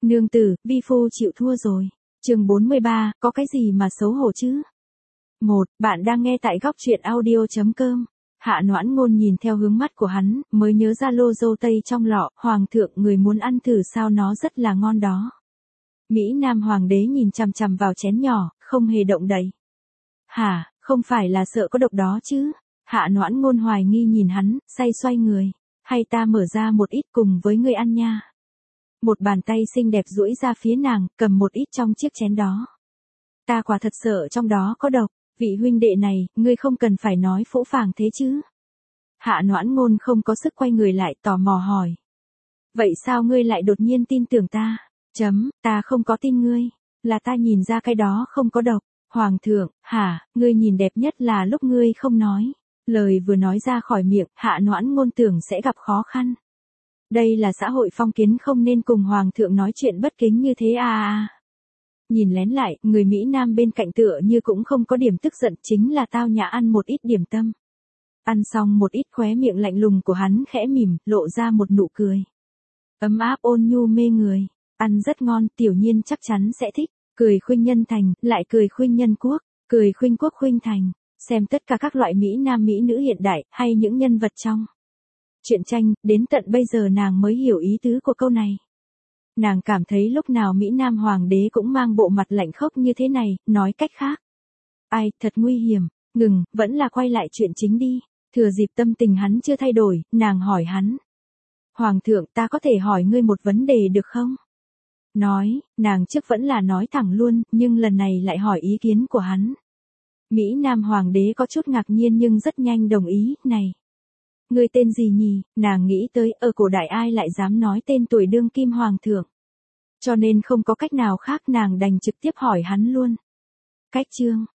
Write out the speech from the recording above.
Nương tử, vi phu chịu thua rồi. Chương 43, có cái gì mà xấu hổ chứ? 1. Bạn đang nghe tại góc truyện audio.com. Hạ Noãn Ngôn nhìn theo hướng mắt của hắn, mới nhớ ra lô dâu tây trong lọ, hoàng thượng người muốn ăn thử sao, nó rất là ngon đó. Mỹ Nam hoàng đế nhìn chằm chằm vào chén nhỏ, không hề động đậy. Hả, không phải là sợ có độc đó chứ? Hạ Noãn Ngôn hoài nghi nhìn hắn, say xoay người. Hay ta mở ra một ít cùng với ngươi ăn nha. Một bàn tay xinh đẹp duỗi ra phía nàng, cầm một ít trong chiếc chén đó. Ta quả thật sợ trong đó có độc, vị huynh đệ này, ngươi không cần phải nói phũ phàng thế chứ. Hạ Noãn Ngôn không có sức quay người lại, tò mò hỏi. Vậy sao ngươi lại đột nhiên tin tưởng ta? Ta không có tin ngươi, là ta nhìn ra cái đó không có độc. Hoàng thượng, hả, ngươi nhìn đẹp nhất là lúc ngươi không nói. Lời vừa nói ra khỏi miệng, Hạ Noãn Ngôn tưởng sẽ gặp khó khăn. Đây là xã hội phong kiến, không nên cùng hoàng thượng nói chuyện bất kính như thế à. Nhìn lén lại, người Mỹ Nam bên cạnh tựa như cũng không có điểm tức giận, chính là tao nhã ăn một ít điểm tâm. Ăn xong một ít, khóe miệng lạnh lùng của hắn khẽ mỉm, lộ ra một nụ cười. Ấm áp ôn nhu mê người, ăn rất ngon, tiểu nhiên chắc chắn sẽ thích. Cười khuynh nhân thành, lại cười khuynh nhân quốc, cười khuynh quốc khuynh thành. Xem tất cả các loại Mỹ Nam Mỹ nữ hiện đại, hay những nhân vật trong truyện tranh, đến tận bây giờ nàng mới hiểu ý tứ của câu này. Nàng cảm thấy lúc nào Mỹ Nam hoàng đế cũng mang bộ mặt lạnh khốc như thế này, nói cách khác. Ai, thật nguy hiểm, ngừng, vẫn là quay lại chuyện chính đi. Thừa dịp tâm tình hắn chưa thay đổi, nàng hỏi hắn. Hoàng thượng, ta có thể hỏi ngươi một vấn đề được không? Nói, nàng trước vẫn là nói thẳng luôn, nhưng lần này lại hỏi ý kiến của hắn. Mỹ Nam hoàng đế có chút ngạc nhiên nhưng rất nhanh đồng ý, này. Ngươi tên gì nhỉ? Nàng nghĩ tới, ở cổ đại ai lại dám nói tên tuổi đương kim hoàng thượng. Cho nên không có cách nào khác, nàng đành trực tiếp hỏi hắn luôn. Cách chương,